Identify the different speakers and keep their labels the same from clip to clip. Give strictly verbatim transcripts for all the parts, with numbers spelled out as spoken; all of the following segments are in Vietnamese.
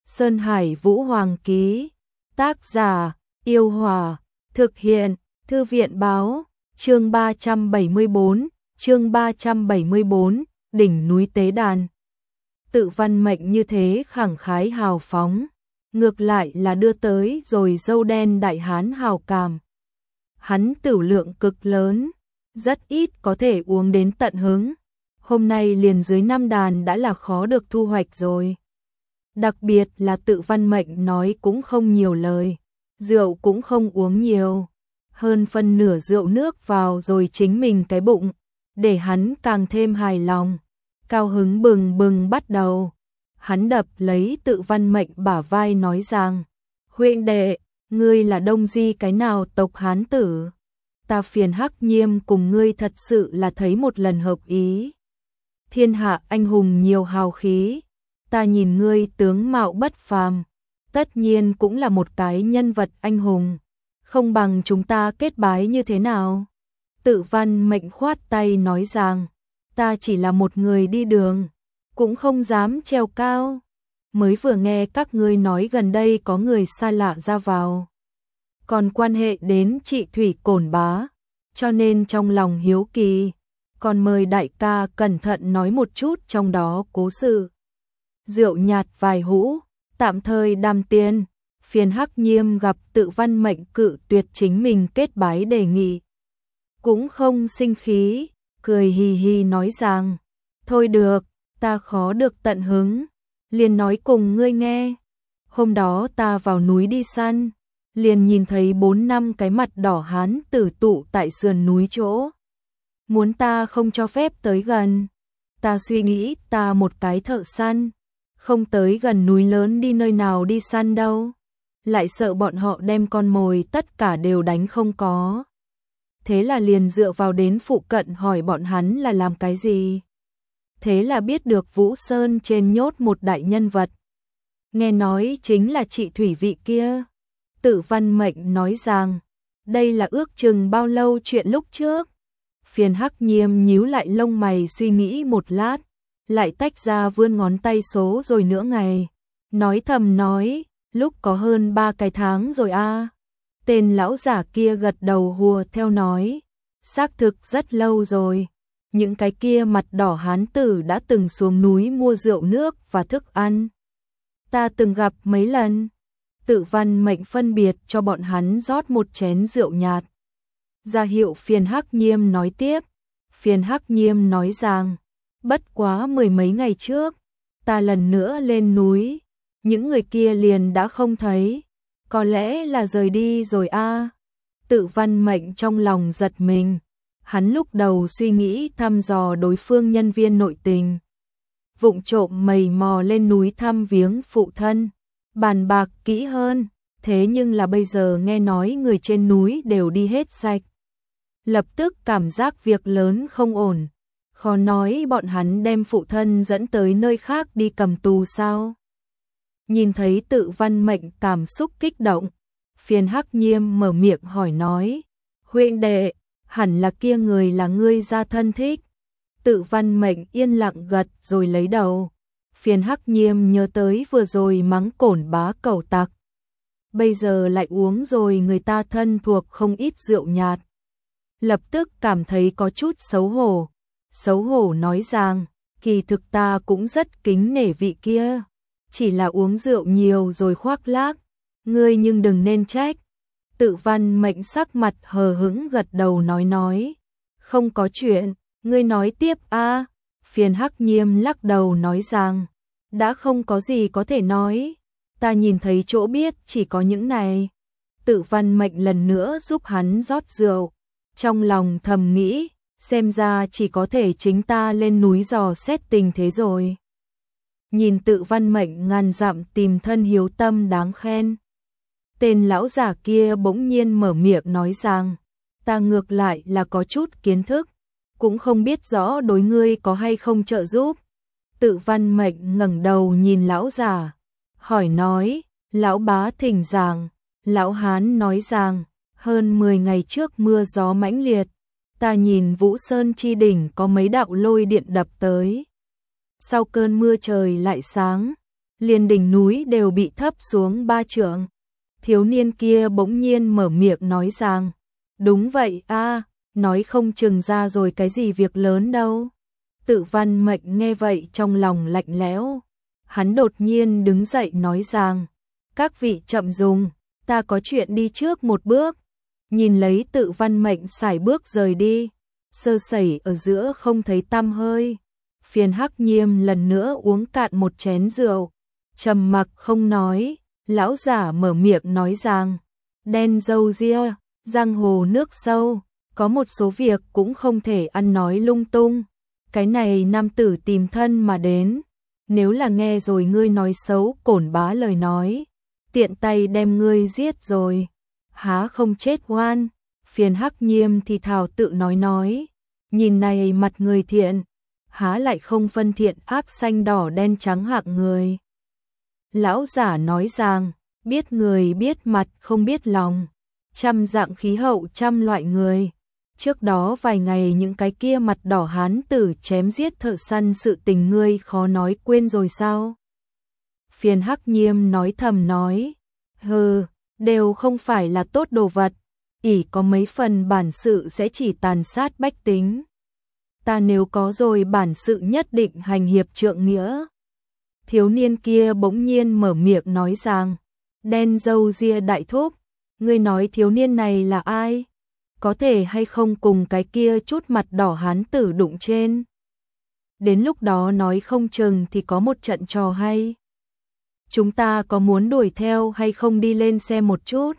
Speaker 1: Sơn Hải Vũ Hoàng ký. Tác giả: Yêu Hòa. Thực hiện: Thư viện báo. Chương ba trăm bảy mươi bốn, chương ba trăm bảy mươi bốn, đỉnh núi tế đàn. Tự Văn Mệnh như thế khẳng khái hào phóng, ngược lại là đưa tới rồi dâu đen đại hán hào cảm. Hắn tửu lượng cực lớn, rất ít có thể uống đến tận hứng. Hôm nay liền dưới năm đàn đã là khó được thu hoạch rồi. Đặc biệt là Tự Văn Mệnh nói cũng không nhiều lời, rượu cũng không uống nhiều. Hơn phân nửa rượu nước vào rồi chính mình cái bụng, để hắn càng thêm hài lòng. Cao hứng bừng bừng bắt đầu. Hắn đập lấy Tự Văn Mệnh bả vai nói rằng: huynh đệ, ngươi là Đông Di cái nào tộc Hán tử? Ta Phiền Hắc Nhiêm cùng ngươi thật sự là thấy một lần hợp ý. Thiên hạ anh hùng nhiều hào khí, ta nhìn ngươi tướng mạo bất phàm, tất nhiên cũng là một cái nhân vật anh hùng. Không bằng chúng ta kết bái như thế nào? Tự Văn Mệnh khoát tay nói rằng: ta chỉ là một người đi đường, cũng không dám trèo cao. Mới vừa nghe các ngươi nói gần đây có người xa lạ ra vào, còn quan hệ đến chị Thủy Cổn Bá, cho nên trong lòng hiếu kỳ, còn mời đại ca cẩn thận nói một chút trong đó cố sự. Rượu nhạt vài hũ, tạm thời đàm tiên. Phiền Hắc Nhiêm gặp Tự Văn Mệnh cự tuyệt chính mình kết bái đề nghị, cũng không sinh khí, cười hì hì nói rằng: thôi được, ta khó được tận hứng, liền nói cùng ngươi nghe. Hôm đó ta vào núi đi săn, liền nhìn thấy bốn năm cái mặt đỏ hán tử tụ tại sườn núi chỗ, muốn ta không cho phép tới gần. Ta suy nghĩ ta một cái thợ săn, không tới gần núi lớn đi nơi nào đi săn đâu, lại sợ bọn họ đem con mồi tất cả đều đánh không có. Thế là liền dựa vào đến phụ cận hỏi bọn hắn là làm cái gì. Thế là biết được Vũ Sơn trên nhốt một đại nhân vật, nghe nói chính là chị Thủy vị kia. Tự Văn Mệnh nói rằng: đây là ước chừng bao lâu chuyện lúc trước? Phiền Hắc Nhiêm nhíu lại lông mày suy nghĩ một lát, lại tách ra vươn ngón tay số rồi nửa ngày, nói thầm nói: lúc có hơn ba cái tháng rồi a. À. Tên lão giả kia gật đầu hùa theo nói: xác thực rất lâu rồi, những cái kia mặt đỏ hán tử đã từng xuống núi mua rượu nước và thức ăn, ta từng gặp mấy lần. Tự Văn Mệnh phân biệt cho bọn hắn rót một chén rượu nhạt, ra hiệu Phiền Hắc Nhiêm nói tiếp. Phiền Hắc Nhiêm nói rằng: bất quá mười mấy ngày trước, ta lần nữa lên núi, những người kia liền đã không thấy, có lẽ là rời đi rồi a. À. Tự Văn Mệnh trong lòng giật mình, hắn lúc đầu suy nghĩ thăm dò đối phương nhân viên nội tình, vụng trộm mày mò lên núi thăm viếng phụ thân, bàn bạc kỹ hơn, thế nhưng là bây giờ nghe nói người trên núi đều đi hết sạch, lập tức cảm giác việc lớn không ổn. Khó nói bọn hắn đem phụ thân dẫn tới nơi khác đi cầm tù sao? Nhìn thấy Tự Văn Mệnh cảm xúc kích động, Phiền Hắc Nhiêm mở miệng hỏi nói: huynh đệ, hẳn là kia người là ngươi gia thân thích? Tự Văn Mệnh yên lặng gật rồi lấy đầu. Phiền Hắc Nhiêm nhớ tới vừa rồi mắng Cổn Bá cẩu tặc, bây giờ lại uống rồi người ta thân thuộc không ít rượu nhạt, lập tức cảm thấy có chút xấu hổ. Xấu hổ nói rằng: kỳ thực ta cũng rất kính nể vị kia, chỉ là uống rượu nhiều rồi khoác lác, ngươi nhưng đừng nên trách. Tự Văn Mệnh sắc mặt hờ hững gật đầu nói nói: không có chuyện, ngươi nói tiếp a. À. Phiền Hắc Nhiêm lắc đầu nói rằng: đã không có gì có thể nói, ta nhìn thấy chỗ biết chỉ có những này. Tự Văn Mệnh lần nữa giúp hắn rót rượu, trong lòng thầm nghĩ: xem ra chỉ có thể chính ta lên núi dò xét tình thế rồi. Nhìn Tự Văn Mệnh ngàn dặm tìm thân hiếu tâm đáng khen, tên lão giả kia bỗng nhiên mở miệng nói rằng: ta ngược lại là có chút kiến thức, cũng không biết rõ đối ngươi có hay không trợ giúp. Tự Văn Mệnh ngẩng đầu nhìn lão giả, hỏi nói: lão bá thỉnh giảng. Lão hán nói rằng: hơn mười ngày trước mưa gió mãnh liệt, ta nhìn Vũ Sơn chi đỉnh có mấy đạo lôi điện đập tới. Sau cơn mưa trời lại sáng, liền đỉnh núi đều bị thấp xuống ba trượng. Thiếu niên kia bỗng nhiên mở miệng nói rằng, đúng vậy a, nói không chừng ra rồi cái gì việc lớn đâu. Tự Văn Mệnh nghe vậy trong lòng lạnh lẽo, hắn đột nhiên đứng dậy nói rằng, các vị chậm dùng, ta có chuyện đi trước một bước. Nhìn lấy Tự Văn Mệnh sải bước rời đi, sơ sẩy ở giữa không thấy tăm hơi. Phiền Hắc Nhiêm lần nữa uống cạn một chén rượu, trầm mặc không nói. Lão giả mở miệng nói rằng, đen râu ria, giang hồ nước sâu, có một số việc cũng không thể ăn nói lung tung. Cái này nam tử tìm thân mà đến, nếu là nghe rồi ngươi nói xấu Cổn Bá lời nói, tiện tay đem ngươi giết rồi, há không chết oan. Phiền Hắc Nhiêm thì thào tự nói nói, nhìn này mặt người thiện, há lại không phân thiện ác xanh đỏ đen trắng hạng người. Lão giả nói rằng, biết người biết mặt không biết lòng, trăm dạng khí hậu trăm loại người. Trước đó vài ngày những cái kia mặt đỏ hán tử chém giết thợ săn sự tình ngươi khó nói quên rồi sao? Phiền Hắc Nhiêm nói thầm nói, hừ, đều không phải là tốt đồ vật, ỷ có mấy phần bản sự sẽ chỉ tàn sát bách tính. Ta nếu có rồi bản sự nhất định hành hiệp trượng nghĩa. Thiếu niên kia bỗng nhiên mở miệng nói rằng, đen râu ria đại thúc, ngươi nói thiếu niên này là ai? Có thể hay không cùng cái kia chút mặt đỏ hán tử đụng trên? Đến lúc đó nói không chừng thì có một trận trò hay. Chúng ta có muốn đuổi theo hay không đi lên xem một chút?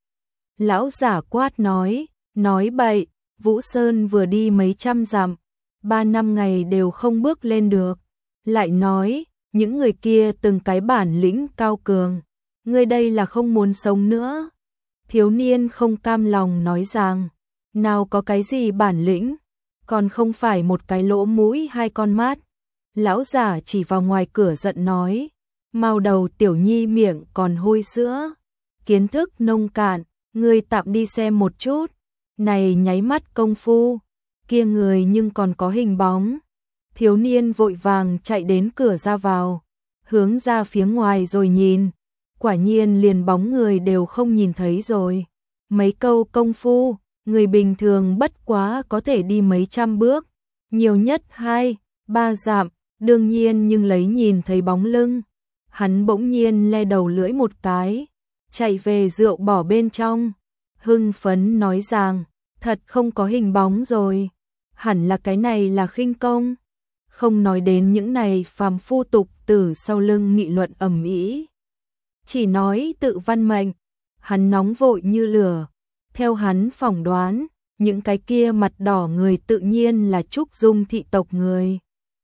Speaker 1: Lão giả quát nói, nói bậy, Vũ Sơn vừa đi mấy trăm dặm, ba năm ngày đều không bước lên được. Lại nói, những người kia từng cái bản lĩnh cao cường, ngươi đây là không muốn sống nữa. Thiếu niên không cam lòng nói rằng, nào có cái gì bản lĩnh, còn không phải một cái lỗ mũi hai con mắt. Lão giả chỉ vào ngoài cửa giận nói, mau đầu tiểu nhi miệng còn hôi sữa, kiến thức nông cạn, ngươi tạm đi xem một chút. Này nháy mắt công phu, kia người nhưng còn có hình bóng. Thiếu niên vội vàng chạy đến cửa ra vào, hướng ra phía ngoài rồi nhìn, quả nhiên liền bóng người đều không nhìn thấy rồi. Mấy câu công phu, người bình thường bất quá có thể đi mấy trăm bước, nhiều nhất hai, ba dặm, đương nhiên nhưng lấy nhìn thấy bóng lưng. Hắn bỗng nhiên le đầu lưỡi một cái, chạy về rượu bỏ bên trong, hưng phấn nói rằng, thật không có hình bóng rồi, hẳn là cái này là khinh công. Không nói đến những này phàm phu tục tử sau lưng nghị luận ầm ĩ, chỉ nói Tự Văn Mệnh, hắn nóng vội như lửa. Theo hắn phỏng đoán, những cái kia mặt đỏ người tự nhiên là Trúc Dung thị tộc người.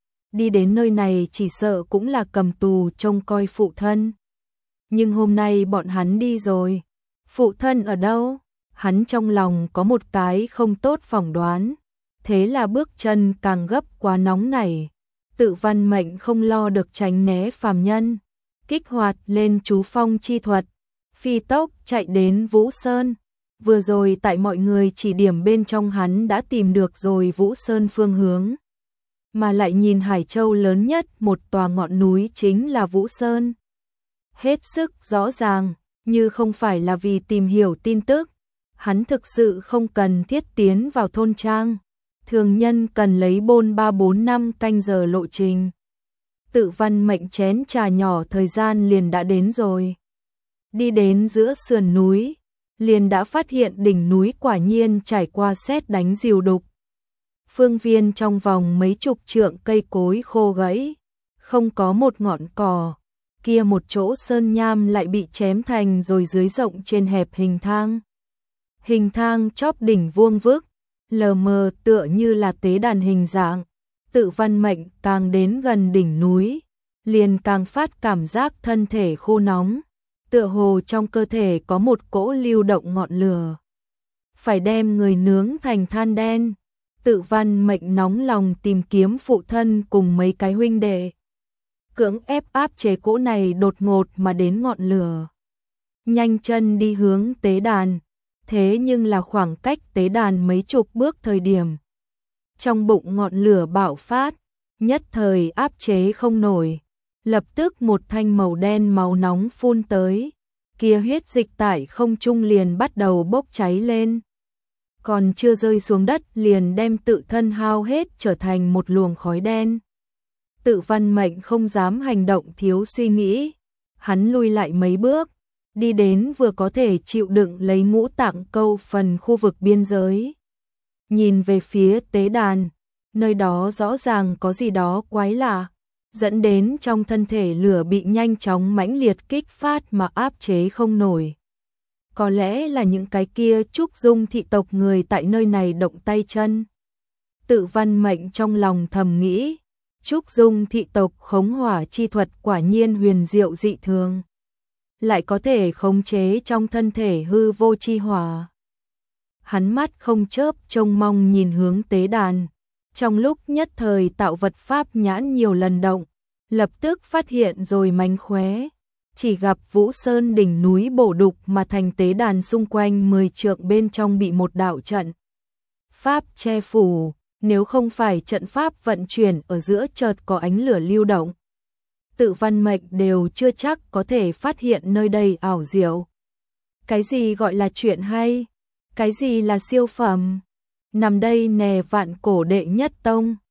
Speaker 1: Đi đến nơi này chỉ sợ cũng là cầm tù trông coi phụ thân. Nhưng hôm nay bọn hắn đi rồi, phụ thân ở đâu? Hắn trong lòng có một cái không tốt phỏng đoán, thế là bước chân càng gấp quá nóng nảy. Tự Văn Mệnh không lo được tránh né phàm nhân, kích hoạt lên chú phong chi thuật, phi tốc chạy đến Vũ Sơn. Vừa rồi tại mọi người chỉ điểm bên trong hắn đã tìm được rồi Vũ Sơn phương hướng, mà lại nhìn Hải Châu lớn nhất một tòa ngọn núi chính là Vũ Sơn. Hết sức rõ ràng, như không phải là vì tìm hiểu tin tức, hắn thực sự không cần thiết tiến vào thôn trang. Thường nhân cần lấy bôn ba bốn năm canh giờ lộ trình. Tự Văn Mệnh chén trà nhỏ thời gian liền đã đến rồi. Đi đến giữa sườn núi, liền đã phát hiện đỉnh núi quả nhiên trải qua sét đánh diều đục. Phương viên trong vòng mấy chục trượng cây cối khô gãy, không có một ngọn cỏ. Kia một chỗ sơn nham lại bị chém thành rồi dưới rộng trên hẹp hình thang. Hình thang chóp đỉnh vuông vức, lờ mờ tựa như là tế đàn hình dạng. Tự Văn Mệnh càng đến gần đỉnh núi, liền càng phát cảm giác thân thể khô nóng, tựa hồ trong cơ thể có một cỗ lưu động ngọn lửa, phải đem người nướng thành than đen. Tự Văn Mệnh nóng lòng tìm kiếm phụ thân cùng mấy cái huynh đệ, cưỡng ép áp chế cỗ này đột ngột mà đến ngọn lửa. Nhanh chân đi hướng tế đàn, thế nhưng là khoảng cách tế đàn mấy chục bước thời điểm, trong bụng ngọn lửa bạo phát, nhất thời áp chế không nổi, lập tức một thanh màu đen máu nóng phun tới, kia huyết dịch tại không trung liền bắt đầu bốc cháy lên. Còn chưa rơi xuống đất liền đem tự thân hao hết trở thành một luồng khói đen. Tự Văn Mệnh không dám hành động thiếu suy nghĩ, hắn lui lại mấy bước, đi đến vừa có thể chịu đựng lấy ngũ tạng câu phần khu vực biên giới. Nhìn về phía tế đàn, nơi đó rõ ràng có gì đó quái lạ, dẫn đến trong thân thể lửa bị nhanh chóng mãnh liệt kích phát mà áp chế không nổi. Có lẽ là những cái kia Trúc Dung thị tộc người tại nơi này động tay chân. Tự Văn Mệnh trong lòng thầm nghĩ, Trúc Dung thị tộc khống hỏa chi thuật quả nhiên huyền diệu dị thường, lại có thể khống chế trong thân thể hư vô chi hỏa. Hắn mắt không chớp trông mong nhìn hướng tế đàn, trong lúc nhất thời tạo vật pháp nhãn nhiều lần động, lập tức phát hiện rồi mánh khóe, chỉ gặp Vũ Sơn đỉnh núi bổ đục mà thành tế đàn xung quanh mười trượng bên trong bị một đạo trận pháp che phủ, nếu không phải trận pháp vận chuyển ở giữa chợt có ánh lửa lưu động, Tự Văn Mệnh đều chưa chắc có thể phát hiện nơi đây ảo diệu. Cái gì gọi là chuyện hay? Cái gì là siêu phẩm? Nằm đây nè vạn cổ đệ nhất tông.